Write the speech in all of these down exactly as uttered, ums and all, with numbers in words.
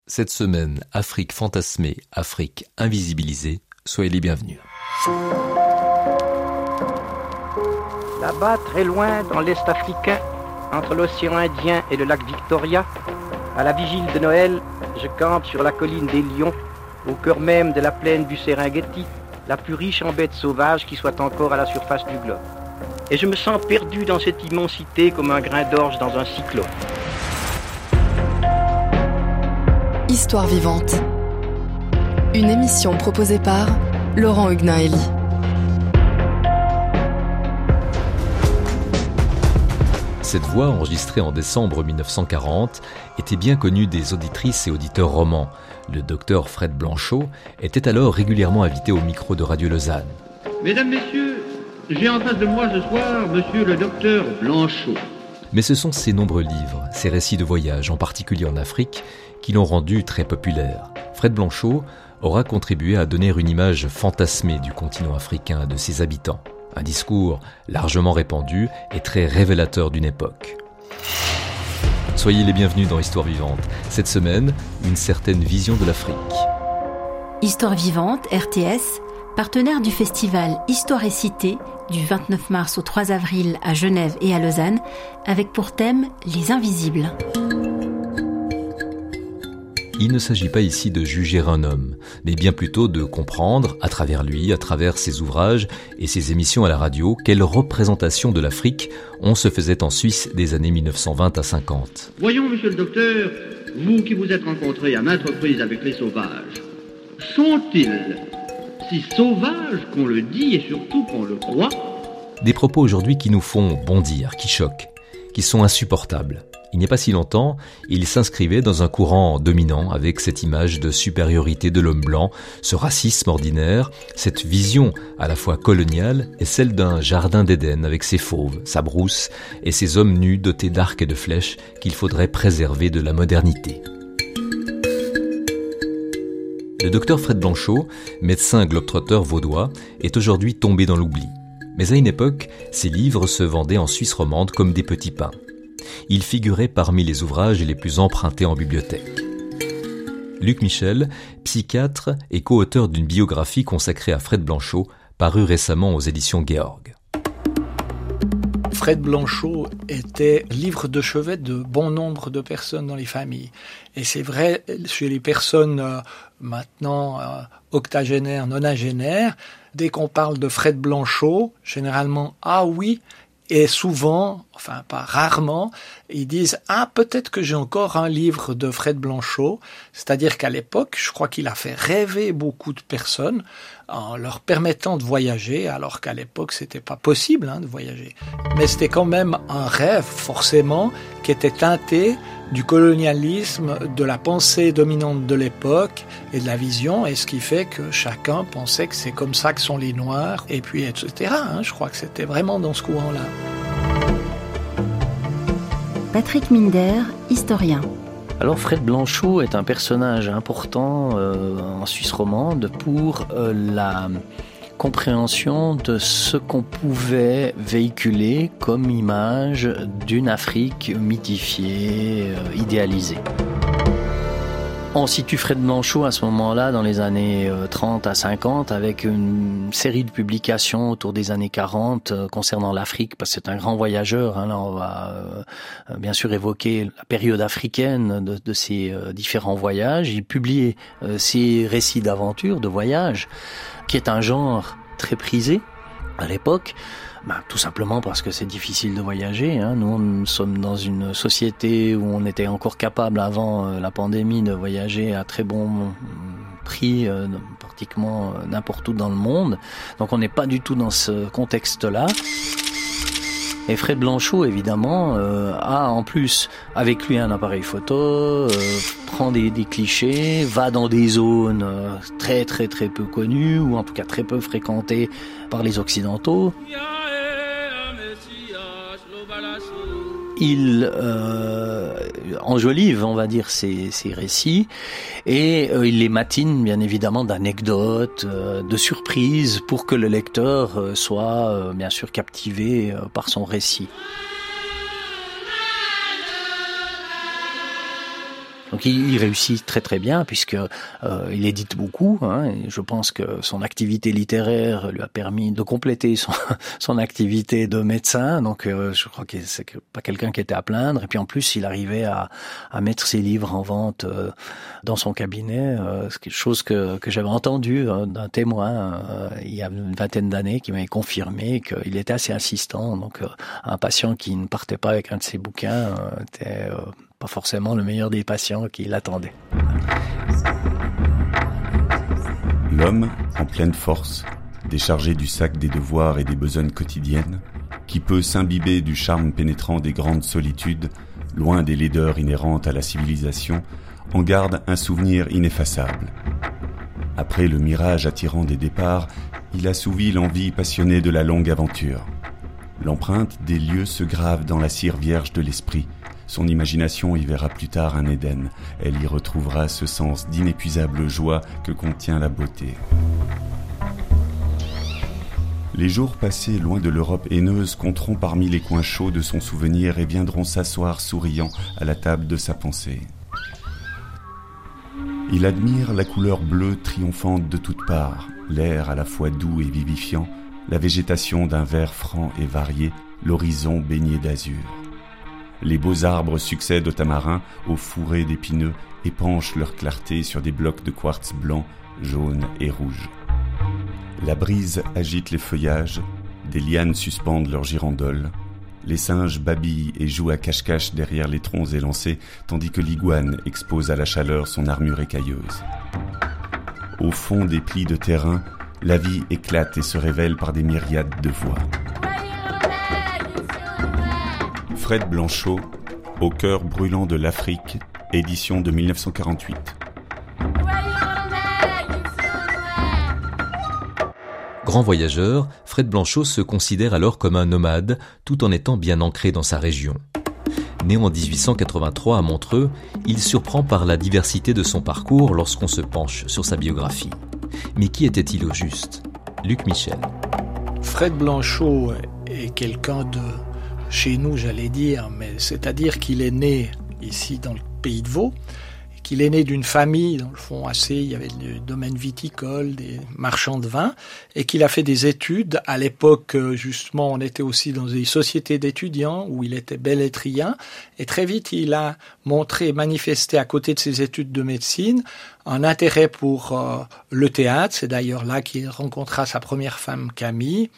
Cette semaine, Afrique fantasmée, Afrique invisibilisée, soyez les bienvenus. Là-bas, très loin, dans l'Est africain, entre l'océan Indien et le lac Victoria, à la vigile de Noël, je campe sur la colline des Lions, au cœur même de la plaine du Serengeti, la plus riche en bêtes sauvages qui soit encore à la surface du globe. Et je me sens perdu dans cette immensité comme un grain d'orge dans un cyclone. Histoire vivante. Une émission proposée par Laurent Huguenin-Elie. Cette voix, enregistrée en décembre dix-neuf cent quarante, était bien connue des auditrices et auditeurs romans. Le docteur Fred Blanchot était alors régulièrement invité au micro de Radio Lausanne. Mesdames, Messieurs, j'ai en face de moi ce soir Monsieur le docteur Blanchot. Mais ce sont ses nombreux livres, ses récits de voyage, en particulier en Afrique, qui l'ont rendu très populaire. Fred Blanchot aura contribué à donner une image fantasmée du continent africain et de ses habitants. Un discours largement répandu et très révélateur d'une époque. Soyez les bienvenus dans Histoire vivante. Cette semaine, une certaine vision de l'Afrique. Histoire vivante, R T S, partenaire du festival Histoire et Cité du vingt-neuf mars au trois avril à Genève et à Lausanne, avec pour thème les invisibles. Il ne s'agit pas ici de juger un homme, mais bien plutôt de comprendre, à travers lui, à travers ses ouvrages et ses émissions à la radio, quelle représentation de l'Afrique on se faisait en Suisse des années dix-neuf cent vingt à cinquante. Voyons, monsieur le docteur, vous qui vous êtes rencontré à maintes reprises avec les sauvages, sont-ils si sauvages qu'on le dit et surtout qu'on le croit? Des propos aujourd'hui qui nous font bondir, qui choquent, qui sont insupportables. Il n'y a pas si longtemps, il s'inscrivait dans un courant dominant avec cette image de supériorité de l'homme blanc, ce racisme ordinaire, cette vision à la fois coloniale et celle d'un jardin d'Éden avec ses fauves, sa brousse et ses hommes nus dotés d'arcs et de flèches qu'il faudrait préserver de la modernité. Le docteur Fred Blanchot, médecin globe-trotteur vaudois, est aujourd'hui tombé dans l'oubli. Mais à une époque, ses livres se vendaient en Suisse romande comme des petits pains. Il figurait parmi les ouvrages les plus empruntés en bibliothèque. Luc Michel, psychiatre et co-auteur d'une biographie consacrée à Fred Blanchot, parue récemment aux éditions Georg. Fred Blanchot était livre de chevet de bon nombre de personnes dans les familles. Et c'est vrai, chez les personnes euh, maintenant euh, octogénaires, nonagénaires, dès qu'on parle de Fred Blanchot, généralement, ah oui, et souvent, enfin pas rarement, ils disent « Ah, peut-être que j'ai encore un livre de Fred Blanchot ». C'est-à-dire qu'à l'époque, je crois qu'il a fait rêver beaucoup de personnes en leur permettant de voyager, alors qu'à l'époque, c'était pas possible hein, de voyager. Mais c'était quand même un rêve, forcément, qui était teinté du colonialisme, de la pensée dominante de l'époque et de la vision, et ce qui fait que chacun pensait que c'est comme ça que sont les Noirs, et puis et cetera. Hein, je crois que c'était vraiment dans ce courant-là. Patrick Minder, historien. Alors Fred Blanchot est un personnage important euh, en Suisse romande pour euh, la compréhension de ce qu'on pouvait véhiculer comme image d'une Afrique mythifiée, euh, idéalisée. On situe Fred Blanchot à ce moment-là dans les années trente à cinquante avec une série de publications autour des années quarante euh, concernant l'Afrique, parce que c'est un grand voyageur. Hein, là, on va euh, bien sûr évoquer la période africaine de, de ses euh, différents voyages. Il publie euh, ses récits d'aventure, de voyage, qui est un genre très prisé à l'époque. Ben, tout simplement parce que c'est difficile de voyager. Hein. Nous, nous sommes dans une société où on était encore capable, avant euh, la pandémie, de voyager à très bon prix, euh, pratiquement euh, n'importe où dans le monde. Donc on n'est pas du tout dans ce contexte-là. Et Fred Blanchot, évidemment, euh, a en plus avec lui un appareil photo, euh, prend des, des clichés, va dans des zones euh, très très très peu connues, ou en tout cas très peu fréquentées par les Occidentaux. Il euh, enjolive, on va dire, ses, ses récits, et euh, il les matine bien évidemment d'anecdotes, euh, de surprises, pour que le lecteur euh, soit euh, bien sûr captivé euh, par son récit. Donc il, il réussit très très bien puisque euh, il édite beaucoup. Hein, et je pense que son activité littéraire lui a permis de compléter son, son activité de médecin. Donc euh, je crois que c'est pas quelqu'un qui était à plaindre. Et puis en plus, il arrivait à, à mettre ses livres en vente euh, dans son cabinet. Euh, c'est quelque chose que, que j'avais entendu euh, d'un témoin euh, il y a une vingtaine d'années qui m'avait confirmé qu'il était assez insistant. Donc euh, un patient qui ne partait pas avec un de ses bouquins euh, était... Euh, pas forcément le meilleur des patients qui l'attendait. L'homme, en pleine force, déchargé du sac des devoirs et des besognes quotidiennes, qui peut s'imbiber du charme pénétrant des grandes solitudes, loin des laideurs inhérentes à la civilisation, en garde un souvenir ineffaçable. Après le mirage attirant des départs, il assouvit l'envie passionnée de la longue aventure. L'empreinte des lieux se grave dans la cire vierge de l'esprit. Son imagination y verra plus tard un Éden. Elle y retrouvera ce sens d'inépuisable joie que contient la beauté. Les jours passés loin de l'Europe haineuse compteront parmi les coins chauds de son souvenir et viendront s'asseoir souriant à la table de sa pensée. Il admire la couleur bleue triomphante de toutes parts, l'air à la fois doux et vivifiant, la végétation d'un vert franc et varié, l'horizon baigné d'azur. Les beaux arbres succèdent aux tamarins, aux fourrés d'épineux, épanchent leur clarté sur des blocs de quartz blanc, jaune et rouge. La brise agite les feuillages, des lianes suspendent leurs girandoles, les singes babillent et jouent à cache-cache derrière les troncs élancés, tandis que l'iguane expose à la chaleur son armure écailleuse. Au fond des plis de terrain, la vie éclate et se révèle par des myriades de voix. Fred Blanchot, Au cœur brûlant de l'Afrique, édition de dix-neuf cent quarante-huit. Grand voyageur, Fred Blanchot se considère alors comme un nomade, tout en étant bien ancré dans sa région. Né en dix-huit cent quatre-vingt-trois à Montreux, il surprend par la diversité de son parcours lorsqu'on se penche sur sa biographie. Mais qui était-il au juste ? Luc Michel. Fred Blanchot est quelqu'un de... chez nous, j'allais dire, mais c'est-à-dire qu'il est né ici dans le pays de Vaud, qu'il est né d'une famille, dans le fond, assez, il y avait le domaine viticole, des marchands de vin, et qu'il a fait des études. À l'époque, justement, on était aussi dans des sociétés d'étudiants où il était bellétrien, et très vite, il a montré, manifesté à côté de ses études de médecine, un intérêt pour euh, le théâtre. C'est d'ailleurs là qu'il rencontra sa première femme, Camille.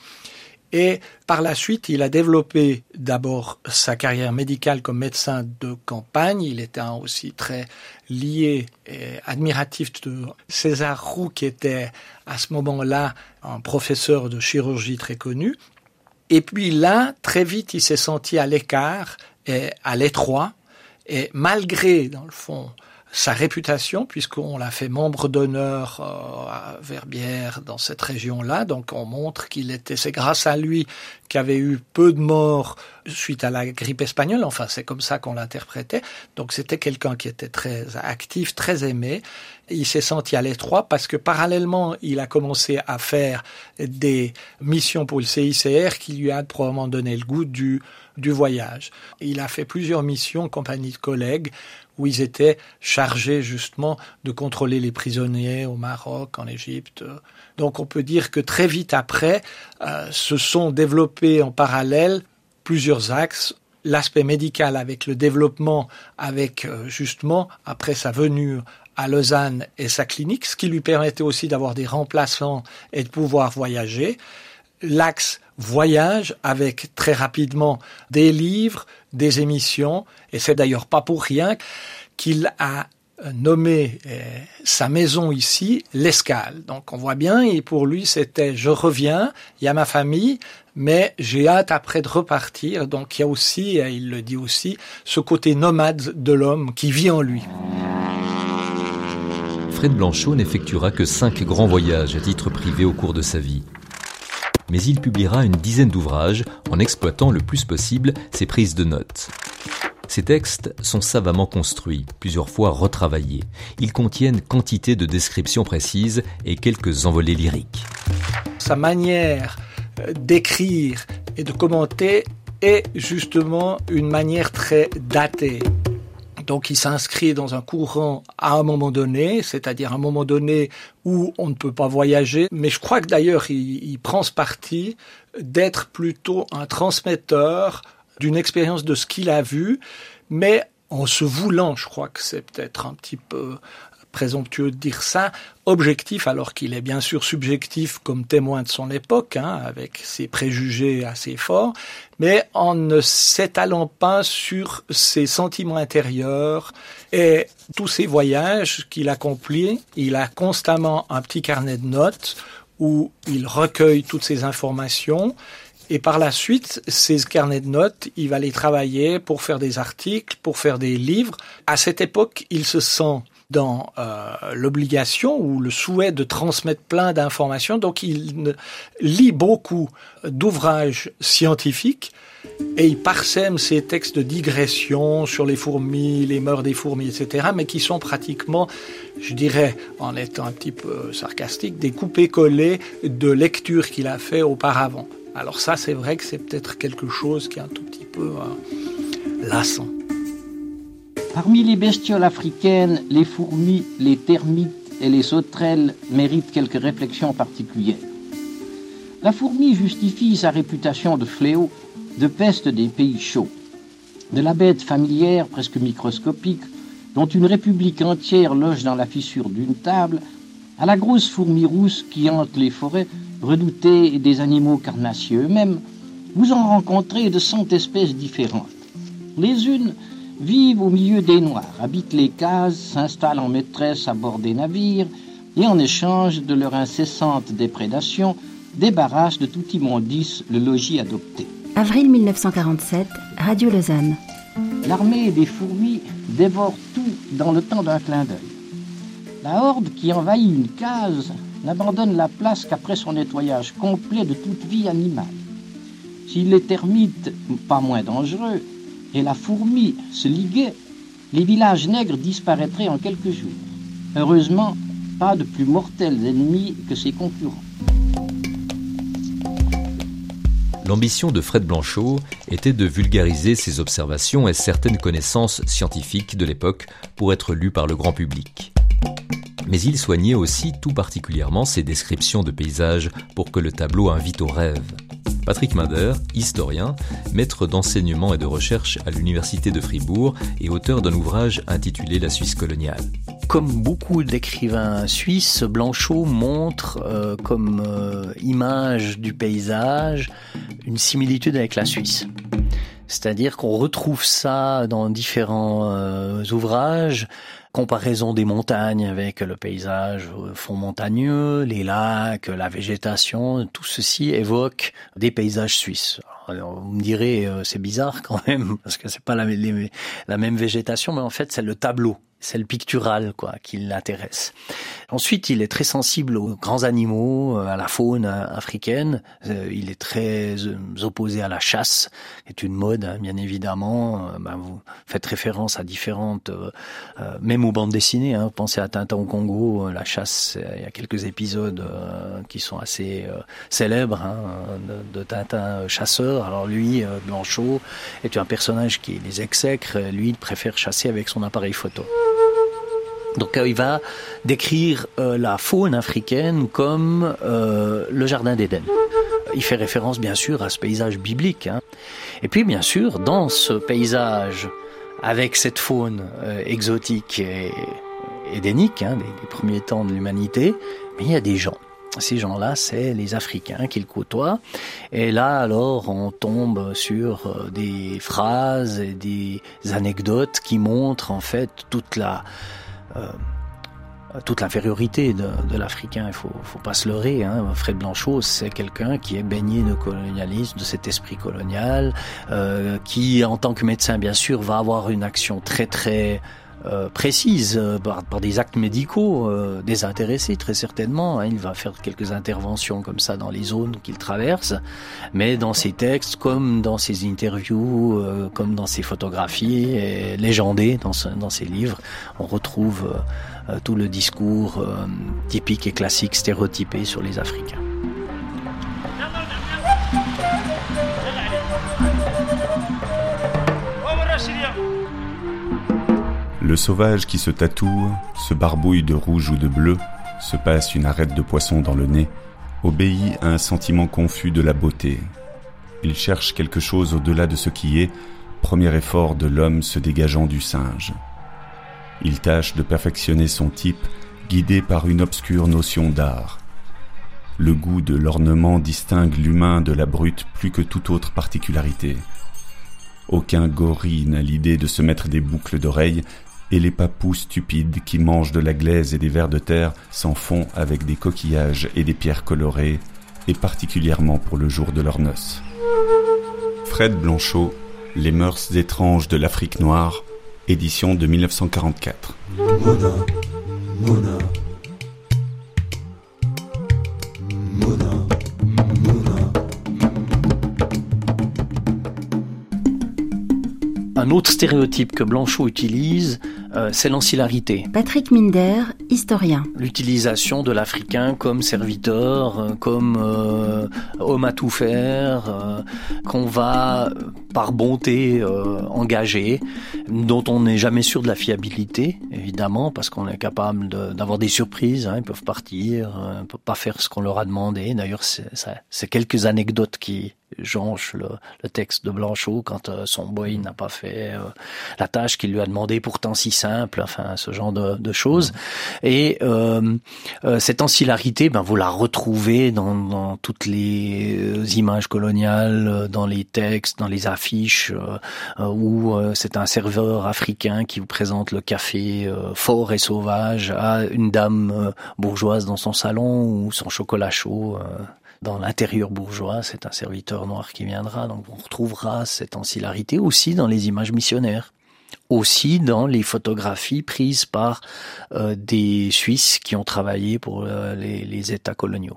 Et par la suite, il a développé d'abord sa carrière médicale comme médecin de campagne. Il était aussi très lié et admiratif de César Roux, qui était à ce moment-là un professeur de chirurgie très connu. Et puis là, très vite, il s'est senti à l'écart et à l'étroit. Et malgré, dans le fond, sa réputation, puisqu'on l'a fait membre d'honneur euh, à Verbières, dans cette région-là, donc on montre qu'il était, c'est grâce à lui qu'il y avait eu peu de morts suite à la grippe espagnole, enfin c'est comme ça qu'on l'interprétait, donc c'était quelqu'un qui était très actif, très aimé. Il s'est senti à l'étroit parce que parallèlement, il a commencé à faire des missions pour le C I C R qui lui a probablement donné le goût du, du voyage. Il a fait plusieurs missions en compagnie de collègues où ils étaient chargés justement de contrôler les prisonniers au Maroc, en Égypte. Donc on peut dire que très vite après, euh, se sont développés en parallèle plusieurs axes. L'aspect médical avec le développement, avec euh, justement, après sa venue à Lausanne et sa clinique, ce qui lui permettait aussi d'avoir des remplaçants et de pouvoir voyager. L'axe voyage avec très rapidement des livres, des émissions, et c'est d'ailleurs pas pour rien qu'il a nommé euh, sa maison ici l'Escale. Donc on voit bien, et pour lui c'était je reviens, il y a ma famille, mais j'ai hâte après de repartir. Donc il y a aussi, et il le dit aussi, ce côté nomade de l'homme qui vit en lui. Fred Blanchot n'effectuera que cinq grands voyages à titre privé au cours de sa vie. Mais il publiera une dizaine d'ouvrages en exploitant le plus possible ses prises de notes. Ces textes sont savamment construits, plusieurs fois retravaillés. Ils contiennent quantité de descriptions précises et quelques envolées lyriques. Sa manière d'écrire et de commenter est justement une manière très datée. Donc il s'inscrit dans un courant à un moment donné, c'est-à-dire un moment donné où on ne peut pas voyager. Mais je crois que d'ailleurs il, il prend ce parti d'être plutôt un transmetteur d'une expérience de ce qu'il a vu, mais en se voulant, je crois que c'est peut-être un petit peu présomptueux de dire ça, objectif alors qu'il est bien sûr subjectif comme témoin de son époque, hein, avec ses préjugés assez forts, mais en ne s'étalant pas sur ses sentiments intérieurs et tous ces voyages qu'il accomplit. Il a constamment un petit carnet de notes où il recueille toutes ces informations. Et par la suite, ces carnets de notes, il va les travailler pour faire des articles, pour faire des livres. À cette époque, il se sent dans euh, l'obligation ou le souhait de transmettre plein d'informations. Donc il lit beaucoup d'ouvrages scientifiques et il parsème ces textes de digression sur les fourmis, les mœurs des fourmis, et cetera, mais qui sont pratiquement, je dirais, en étant un petit peu sarcastique, des coupés-collés de lectures qu'il a fait auparavant. Alors ça, c'est vrai que c'est peut-être quelque chose qui est un tout petit peu euh, lassant. Parmi les bestioles africaines, les fourmis, les termites et les sauterelles méritent quelques réflexions particulières. La fourmi justifie sa réputation de fléau, de peste des pays chauds. De la bête familière, presque microscopique, dont une république entière loge dans la fissure d'une table, à la grosse fourmi rousse qui hante les forêts, redoutée des animaux carnassiers eux-mêmes, vous en rencontrez de cent espèces différentes. Les unes vivent au milieu des Noirs, habitent les cases, s'installent en maîtresse à bord des navires et en échange de leur incessante déprédation, débarrassent de tout immondice le logis adopté. Avril mille neuf cent quarante-sept, Radio Lausanne. L'armée des fourmis dévore tout dans le temps d'un clin d'œil. La horde qui envahit une case n'abandonne la place qu'après son nettoyage complet de toute vie animale. Si les termites, pas moins dangereux, et la fourmi se liguaient, les villages nègres disparaîtraient en quelques jours. Heureusement, pas de plus mortels ennemis que ses concurrents. L'ambition de Fred Blanchot était de vulgariser ses observations et certaines connaissances scientifiques de l'époque pour être lues par le grand public. Mais il soignait aussi tout particulièrement ses descriptions de paysages pour que le tableau invite au rêve. Patrick Mader, historien, maître d'enseignement et de recherche à l'université de Fribourg et auteur d'un ouvrage intitulé La Suisse coloniale. Comme beaucoup d'écrivains suisses, Blanchot montre euh, comme euh, image du paysage une similitude avec la Suisse. C'est-à-dire qu'on retrouve ça dans différents euh, ouvrages, comparaison des montagnes avec le paysage fond montagneux, les lacs, la végétation, tout ceci évoque des paysages suisses. Alors, vous me direz, euh, c'est bizarre quand même, parce que c'est pas la, les, la même végétation, mais en fait c'est le tableau. C'est le pictural, quoi, qui l'intéresse. Ensuite, il est très sensible aux grands animaux, à la faune africaine. Il est très opposé à la chasse, qui est une mode, hein, bien évidemment. Ben, vous faites référence à différentes, euh, même aux bandes dessinées. Hein. Pensez à Tintin au Congo, la chasse. Il y a quelques épisodes euh, qui sont assez euh, célèbres, hein, de, de Tintin chasseur. Alors lui, euh, Blanchot, est un personnage qui les exècre. Lui, il préfère chasser avec son appareil photo. Donc euh, il va décrire euh, la faune africaine comme euh, le jardin d'Éden. Il fait référence bien sûr à ce paysage biblique. Hein. Et puis bien sûr, dans ce paysage, avec cette faune euh, exotique et édénique, hein, des, des premiers temps de l'humanité, mais il y a des gens. Ces gens-là, c'est les Africains qu'il côtoie. Et là, alors, on tombe sur des phrases et des anecdotes qui montrent en fait toute la Euh, toute l'infériorité de, de l'Africain. Il faut, faut pas se leurrer. Hein. Fred Blanchot, c'est quelqu'un qui est baigné de colonialisme, de cet esprit colonial, euh, qui, en tant que médecin, bien sûr, va avoir une action très très Euh, précise euh, par, par des actes médicaux euh, désintéressés très certainement. Hein. Il va faire quelques interventions comme ça dans les zones qu'il traverse, mais dans ses textes, comme dans ses interviews, euh, comme dans ses photographies et légendées dans, ce, dans ses livres, on retrouve euh, tout le discours euh, typique et classique, stéréotypé sur les Africains. Le sauvage qui se tatoue, se barbouille de rouge ou de bleu, se passe une arête de poisson dans le nez, obéit à un sentiment confus de la beauté. Il cherche quelque chose au-delà de ce qui est, premier effort de l'homme se dégageant du singe. Il tâche de perfectionner son type, guidé par une obscure notion d'art. Le goût de l'ornement distingue l'humain de la brute plus que toute autre particularité. Aucun gorille n'a l'idée de se mettre des boucles d'oreilles, et les papous stupides qui mangent de la glaise et des vers de terre s'en font avec des coquillages et des pierres colorées, et particulièrement pour le jour de leurs noces. Fred Blanchot, Les mœurs étranges de l'Afrique noire, édition de mille neuf cent quarante-quatre. Mona, Mona. Mona, Mona. Un autre stéréotype que Blanchot utilise, euh, c'est l'ancillarité. Patrick Minder, historien. L'utilisation de l'Africain comme serviteur, euh, comme euh, homme à tout faire, euh, qu'on va, par bonté, euh, engager, dont on n'est jamais sûr de la fiabilité, évidemment, parce qu'on est capable de, d'avoir des surprises. Hein, ils peuvent partir, euh, ils ne peuvent pas faire ce qu'on leur a demandé. D'ailleurs, c'est, ça, c'est quelques anecdotes qui jonchent le, le texte de Blanchot quand euh, son boy n'a pas fait euh, la tâche qu'il lui a demandé, pourtant si simple, enfin ce genre de, de choses. Et euh, euh, cette ancillarité, ben vous la retrouvez dans, dans toutes les images coloniales, dans les textes, dans les affiches, euh, où euh, c'est un serveur africain qui vous présente le café euh, fort et sauvage à une dame euh, bourgeoise dans son salon ou son chocolat chaud. Euh, Dans l'intérieur bourgeois, c'est un serviteur noir qui viendra. Donc on retrouvera cette ancillarité aussi dans les images missionnaires, aussi dans les photographies prises par euh, des Suisses qui ont travaillé pour euh, les, les États coloniaux.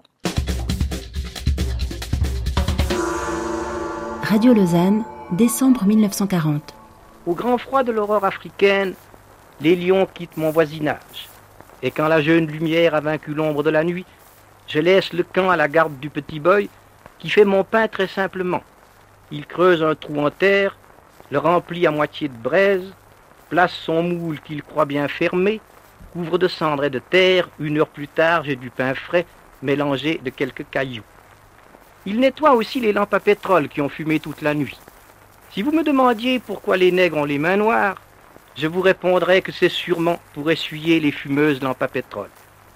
Radio Lausanne, décembre mille neuf cent quarante. Au grand froid de l'aurore africaine, les lions quittent mon voisinage. Et quand la jeune lumière a vaincu l'ombre de la nuit, je laisse le camp à la garde du petit boy qui fait mon pain très simplement. Il creuse un trou en terre, le remplit à moitié de braise, place son moule qu'il croit bien fermé, couvre de cendres et de terre. Une heure plus tard, j'ai du pain frais mélangé de quelques cailloux. Il nettoie aussi les lampes à pétrole qui ont fumé toute la nuit. Si vous me demandiez pourquoi les nègres ont les mains noires, je vous répondrais que c'est sûrement pour essuyer les fumeuses lampes à pétrole.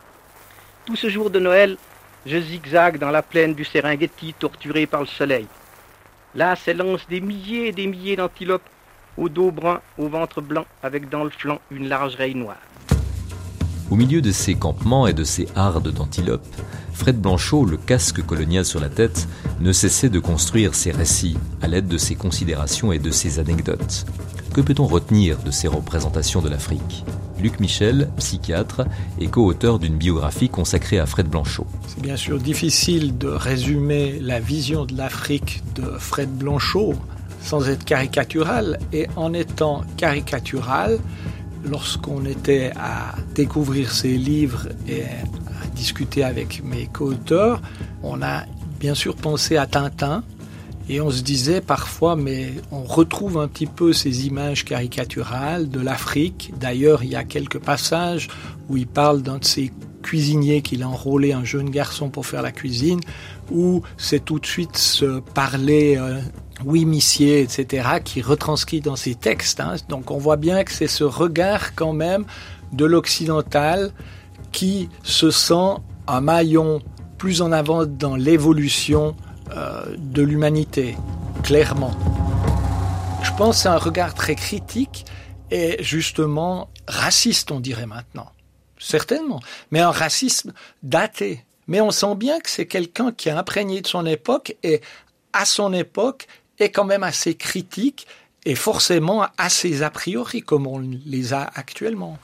Tout ce jour de Noël, je zigzague dans la plaine du Serengeti, torturé par le soleil. Là s'élancent des milliers et des milliers d'antilopes, au dos brun, au ventre blanc, avec dans le flanc une large raie noire. Au milieu de ces campements et de ces hardes d'antilopes, Fred Blanchot, le casque colonial sur la tête, ne cessait de construire ses récits à l'aide de ses considérations et de ses anecdotes. Que peut-on retenir de ces représentations de l'Afrique ? Luc Michel, psychiatre et co-auteur d'une biographie consacrée à Fred Blanchot. C'est bien sûr difficile de résumer la vision de l'Afrique de Fred Blanchot sans être caricatural. Et en étant caricatural, lorsqu'on était à découvrir ses livres et à discuter avec mes co-auteurs, on a bien sûr pensé à Tintin. Et on se disait parfois, mais on retrouve un petit peu ces images caricaturales de l'Afrique. D'ailleurs, il y a quelques passages où il parle d'un de ces cuisiniers qu'il a enrôlé un jeune garçon pour faire la cuisine, où c'est tout de suite se parler, euh, oui, missier, et cetera, qui retranscrit dans ses textes. Hein. Donc on voit bien que c'est ce regard quand même de l'occidental qui se sent un maillon plus en avant dans l'évolution Euh, de l'humanité, clairement. Je pense que c'est un regard très critique et justement raciste, on dirait maintenant. Certainement. Mais un racisme daté. Mais on sent bien que c'est quelqu'un qui est imprégné de son époque et à son époque est quand même assez critique et forcément assez a priori comme on les a actuellement.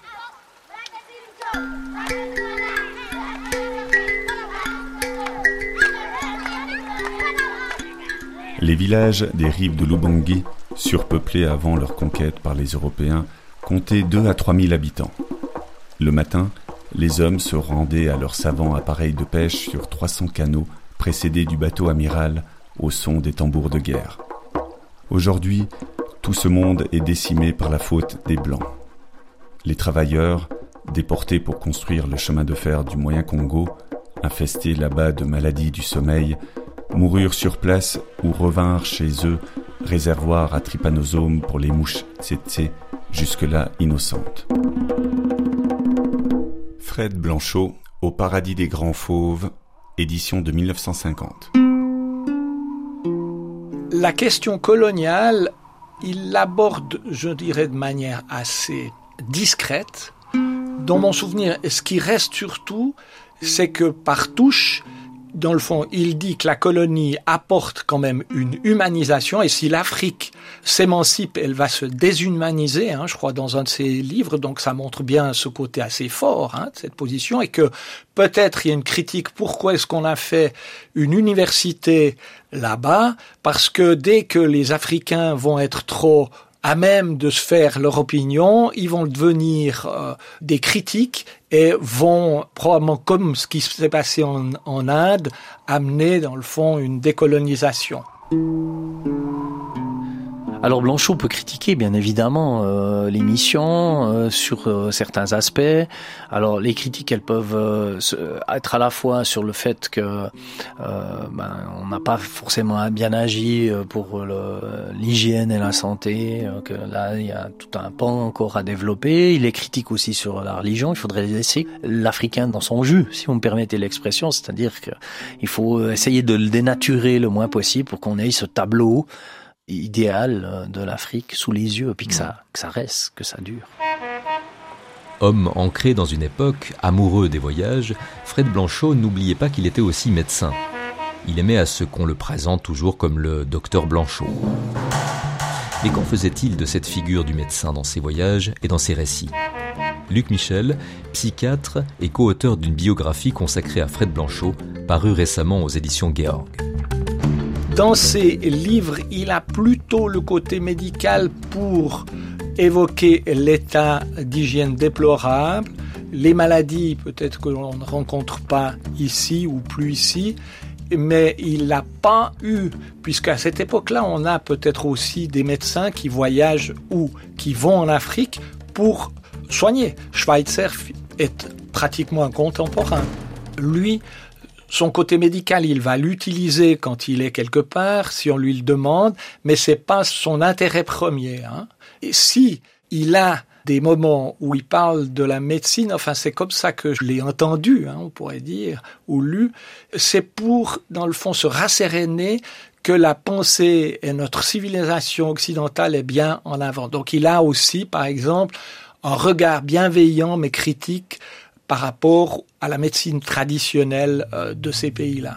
Les villages des rives de l'Ubangi, surpeuplés avant leur conquête par les Européens, comptaient deux à trois mille habitants. Le matin, les hommes se rendaient à leurs savants appareils de pêche sur trois cents canots précédés du bateau amiral au son des tambours de guerre. Aujourd'hui, tout ce monde est décimé par la faute des Blancs. les travailleurs, déportés pour construire le chemin de fer du Moyen-Congo, infestés là-bas de maladies du sommeil, moururent sur place ou revinrent chez eux, réservoirs à trypanosomes pour les mouches tsetse, jusque-là innocentes. Fred Blanchot, Au paradis des grands fauves, édition de mille neuf cent cinquante. La question coloniale, il l'aborde, je dirais, de manière assez discrète. Dans mon souvenir, ce qui reste surtout, c'est que par touche, dans le fond, il dit que la colonie apporte quand même une humanisation, et si l'Afrique s'émancipe, elle va se déshumaniser, hein, je crois, dans un de ses livres, donc ça montre bien ce côté assez fort, hein, de cette position, et que peut-être il y a une critique, pourquoi est-ce qu'on a fait une université là-bas? Parce que dès que les Africains vont être trop à même de se faire leur opinion, ils vont devenir euh, des critiques et vont probablement, comme ce qui s'est passé en, en Inde, amener dans le fond une décolonisation. Alors Blanchot peut critiquer bien évidemment euh, l'émission euh, sur euh, certains aspects. Alors les critiques, elles peuvent euh, être à la fois sur le fait que euh, ben, on n'a pas forcément bien agi pour le, l'hygiène et la santé, euh, que là il y a tout un pan encore à développer. Il est critique aussi sur la religion. Il faudrait laisser l'Africain dans son jus, si vous me permettez l'expression, c'est-à-dire qu'il faut essayer de le dénaturer le moins possible pour qu'on ait ce tableau idéal de l'Afrique sous les yeux, puis que ça, que ça reste, que ça dure. Homme ancré dans une époque, amoureux des voyages, Fred Blanchot n'oubliait pas qu'il était aussi médecin. Il aimait à ce qu'on le présente toujours comme le docteur Blanchot. Et qu'en faisait-il de cette figure du médecin dans ses voyages et dans ses récits ? Luc Michel, psychiatre et co-auteur d'une biographie consacrée à Fred Blanchot, parue récemment aux éditions Georg. Dans ses livres, il a plutôt le côté médical pour évoquer l'état d'hygiène déplorable, les maladies peut-être que l'on ne rencontre pas ici ou plus ici, mais il n'a pas eu, puisqu'à cette époque-là, on a peut-être aussi des médecins qui voyagent ou qui vont en Afrique pour soigner. Schweitzer est pratiquement un contemporain. Lui, son côté médical, il va l'utiliser quand il est quelque part, si on lui le demande, mais c'est pas son intérêt premier, hein. Et si il a des moments où il parle de la médecine, enfin c'est comme ça que je l'ai entendu, hein, on pourrait dire, ou lu, c'est pour, dans le fond, se rasséréner que la pensée et notre civilisation occidentale est bien en avant. Donc il a aussi, par exemple, un regard bienveillant mais critique par rapport à la médecine traditionnelle de ces pays-là.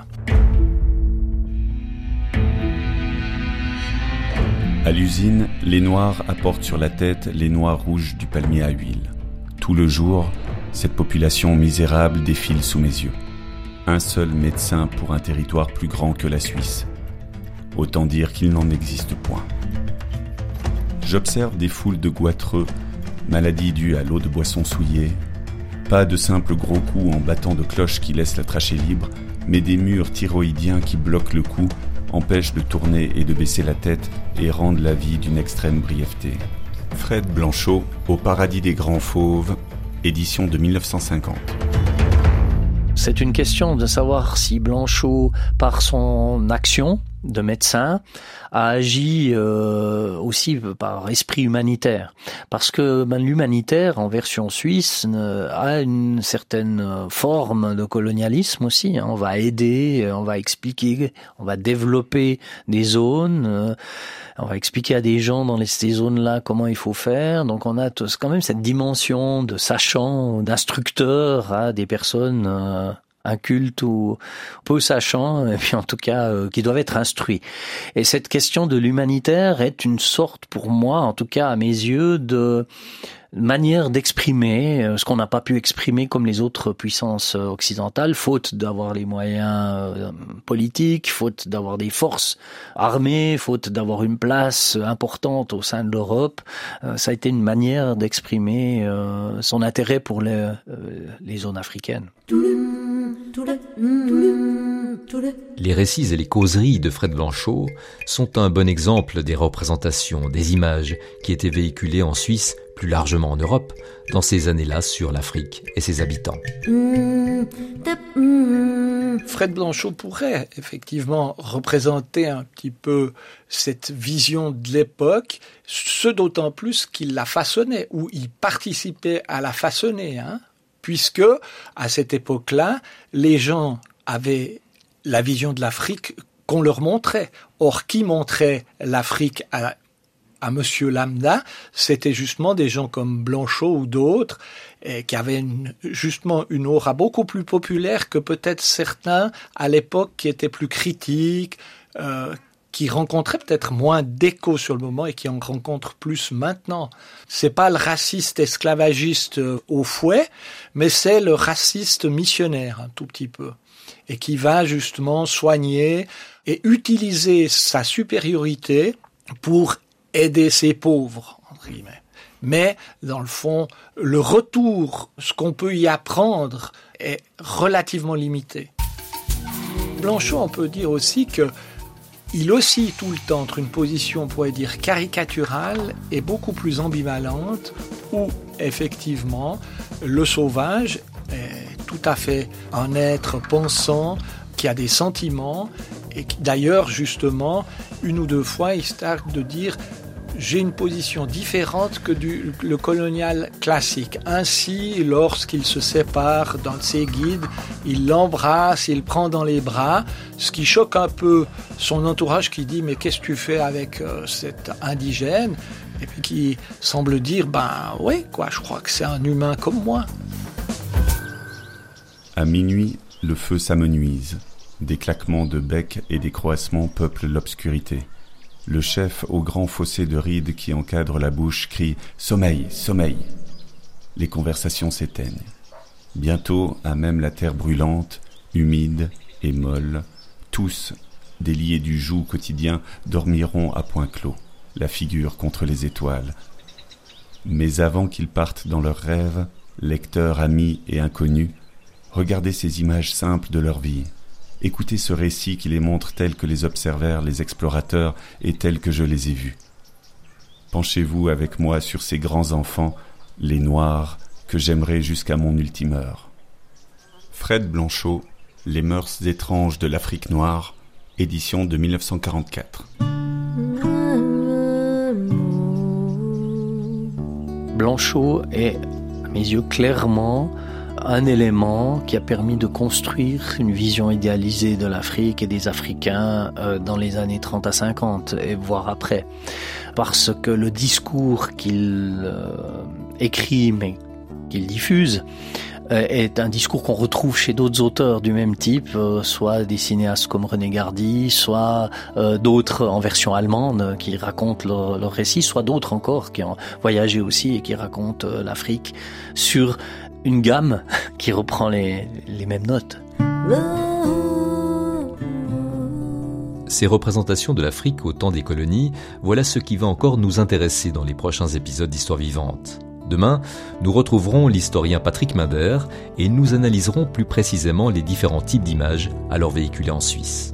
À l'usine, les Noirs apportent sur la tête les noix rouges du palmier à huile. Tout le jour, cette population misérable défile sous mes yeux. Un seul médecin pour un territoire plus grand que la Suisse. Autant dire qu'il n'en existe point. J'observe des foules de goitreux, maladies dues à l'eau de boisson souillée. Pas de simples gros coups en battant de cloches qui laissent la trachée libre, mais des murs thyroïdiens qui bloquent le cou, empêchent de tourner et de baisser la tête et rendent la vie d'une extrême brièveté. Fred Blanchot, Au paradis des grands fauves, édition de mille neuf cent cinquante. C'est une question de savoir si Blanchot, par son action de médecin, a agi euh, aussi par esprit humanitaire. Parce que ben, l'humanitaire, en version suisse, euh, a une certaine forme de colonialisme aussi. Hein. On va aider, on va expliquer, on va développer des zones, euh, on va expliquer à des gens dans les, ces zones-là comment il faut faire. Donc on a tous, quand même cette dimension de sachant, d'instructeur à des personnes euh, incultes ou peu sachants, et puis en tout cas euh, qui doivent être instruits. Et cette question de l'humanitaire est une sorte, pour moi, en tout cas à mes yeux, de manière d'exprimer ce qu'on n'a pas pu exprimer comme les autres puissances occidentales, faute d'avoir les moyens politiques, faute d'avoir des forces armées, faute d'avoir une place importante au sein de l'Europe. Ça a été une manière d'exprimer son intérêt pour les, les zones africaines. Les récits et les causeries de Fred Blanchot sont un bon exemple des représentations, des images qui étaient véhiculées en Suisse, plus largement en Europe, dans ces années-là sur l'Afrique et ses habitants. Fred Blanchot pourrait effectivement représenter un petit peu cette vision de l'époque, ce d'autant plus qu'il la façonnait, ou il participait à la façonner, hein, puisque à cette époque-là, les gens avaient la vision de l'Afrique qu'on leur montrait. Or, qui montrait l'Afrique à à Monsieur Lambda, c'était justement des gens comme Blanchot ou d'autres, et qui avaient une, justement une aura beaucoup plus populaire que peut-être certains à l'époque qui étaient plus critiques, euh, qui rencontraient peut-être moins d'écho sur le moment et qui en rencontrent plus maintenant. C'est pas le raciste esclavagiste au fouet, mais c'est le raciste missionnaire, un tout petit peu, et qui va justement soigner et utiliser sa supériorité pour aider ces pauvres, entre guillemets. Mais, dans le fond, le retour, ce qu'on peut y apprendre, est relativement limité. Blanchot, on peut dire aussi que il oscille tout le temps entre une position, on pourrait dire, caricaturale et beaucoup plus ambivalente, où, effectivement, le sauvage est tout à fait un être pensant, qui a des sentiments, et qui, d'ailleurs, justement, une ou deux fois, il se targue de dire « j'ai une position différente que du, le colonial classique ». Ainsi, lorsqu'il se sépare d'un de ses guides, il l'embrasse, il le prend dans les bras, ce qui choque un peu son entourage qui dit « mais qu'est-ce que tu fais avec euh, cet indigène ?» et puis qui semble dire « ben oui, quoi, je crois que c'est un humain comme moi ». À minuit, le feu s'amenuise. Des claquements de bec et des croassements peuplent l'obscurité. Le chef, au grand fossé de rides qui encadre la bouche, crie « Sommeil, sommeil !» Les conversations s'éteignent. Bientôt, à même la terre brûlante, humide et molle, tous, déliés du joug quotidien, dormiront à point clos, la figure contre les étoiles. Mais avant qu'ils partent dans leurs rêves, lecteurs, amis et inconnus, regardez ces images simples de leur vie. Écoutez ce récit qui les montre tels que les observèrent les explorateurs et tels que je les ai vus. Penchez-vous avec moi sur ces grands enfants, les noirs, que j'aimerai jusqu'à mon ultime heure. Fred Blanchot, Les mœurs étranges de l'Afrique noire, édition de dix-neuf cent quarante-quatre. Blanchot est, à mes yeux, clairement un élément qui a permis de construire une vision idéalisée de l'Afrique et des Africains euh, dans les années trente à cinquante, et voire après. Parce que le discours qu'il euh, écrit, mais qu'il diffuse, euh, est un discours qu'on retrouve chez d'autres auteurs du même type, euh, soit des cinéastes comme René Gardy, soit euh, d'autres en version allemande qui racontent leurs leur récits, soit d'autres encore qui ont voyagé aussi et qui racontent euh, l'Afrique sur une gamme qui reprend les, les mêmes notes. Ces représentations de l'Afrique au temps des colonies, voilà ce qui va encore nous intéresser dans les prochains épisodes d'Histoire vivante. Demain, nous retrouverons l'historien Patrick Minder et nous analyserons plus précisément les différents types d'images alors véhiculées en Suisse.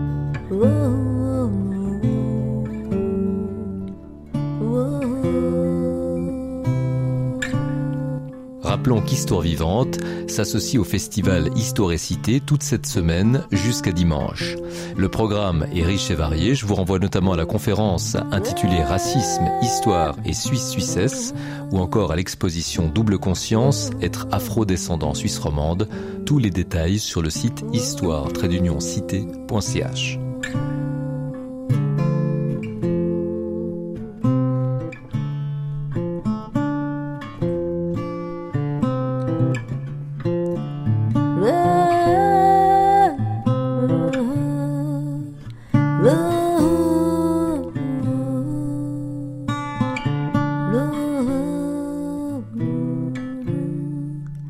Rappelons qu'Histoire vivante s'associe au festival Histoire et Cité toute cette semaine jusqu'à dimanche. Le programme est riche et varié. Je vous renvoie notamment à la conférence intitulée Racisme, Histoire et Suisse-Suissesse ou encore à l'exposition Double Conscience, être afro-descendant suisse romande. Tous les détails sur le site histoire trait d'union cité point c h.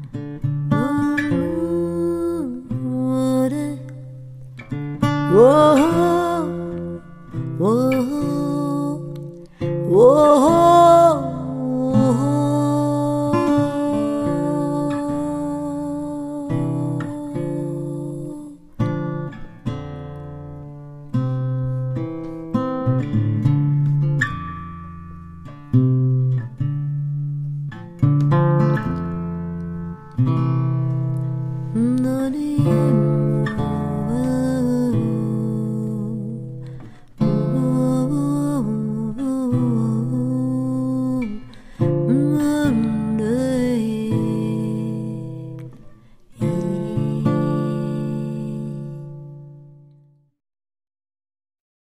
Whoa.